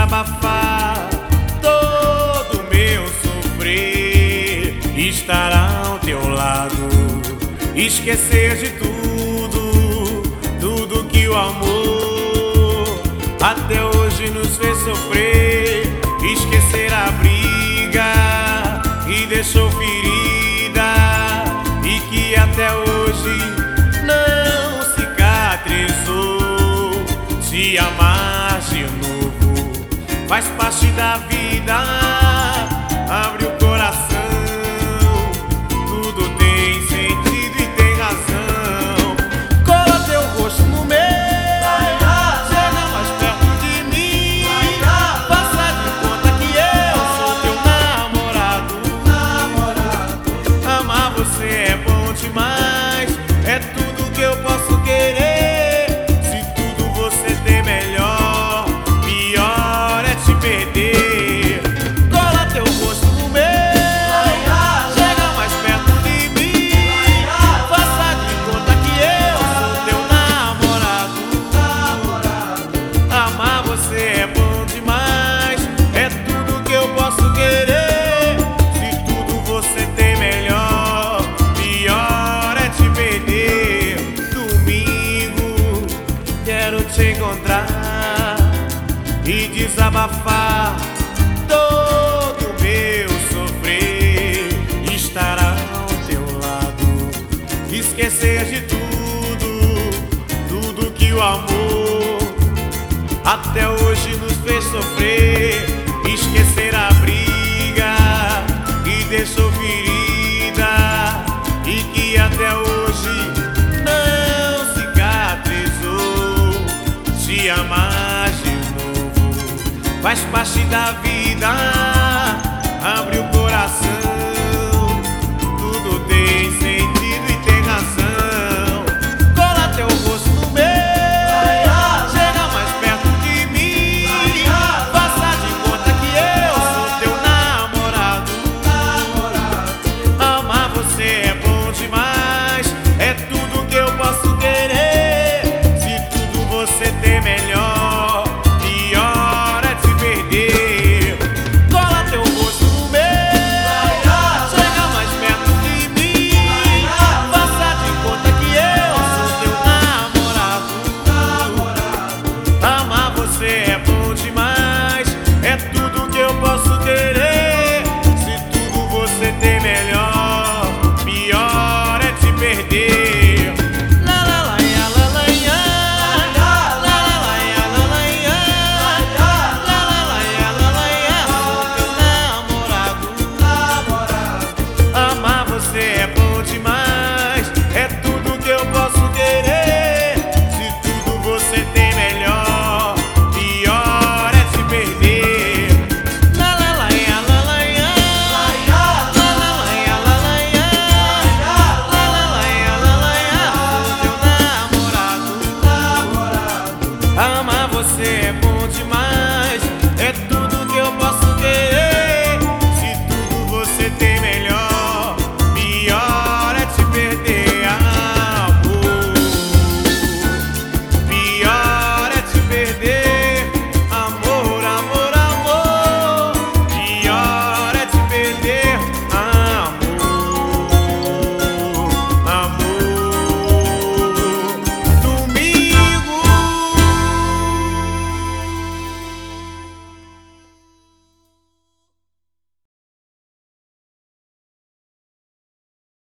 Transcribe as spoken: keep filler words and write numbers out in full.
desabafar todo meu sofrer, estar ao teu lado, esquecer de tudo, tudo que o amor até hoje nos fez sofrer, esquecer a briga que deixou ferida e que até hoje não cicatrizou. Se amar de novo faz parte da vida, abre o coração, tudo tem sentido e tem razão. Cola teu rosto no meu, chega mais perto de mim, faça de conta que eu sou teu namorado. Amar você é bom demais, é tudo que eu posso querer. Se tudo você tem melhor, pior é te perder. Cola teu rosto no meu, chega mais perto de mim, faça de conta que eu sou teu namorado. Amar você é bom demais, é tudo que eu posso querer. Se tudo você tem melhor, pior é te perder. Domingo quero te encontrar e desabafar todo o meu sofrer, estar ao teu lado, esquecer de tudo, tudo que o amor até hoje nos fez sofrer, esquecer a briga que deixou ferida e que até hoje não cicatrizou. Se amar de novo faz parte da vida, abre o coração, tudo tem sentido e tem razão. Cola teu rosto no meu, chega mais perto de mim, faça de conta que eu sou teu namorado. Amar você é bom demais, é tudo que eu posso querer. Se tudo você tem melhor, pior é te perder. Cola teu rosto no meu, chega mais perto de mim, faça de conta que eu sou teu namorado. Amar você é bom demais, é tudo que eu posso querer. Se tudo você tem melhor, pior é te perder. La la la ya, la la ya, la la la ya, la la ya, la la la ya, la la ya, sou teu namorado. Amar você é bom demais, é tudo que eu posso querer. Se tudo você tem melhor, pior é te perder. La la la ya, la la ya, la la la ya, la la ya, la la la ya, la la ya, sou teu namorado. Amar você é bom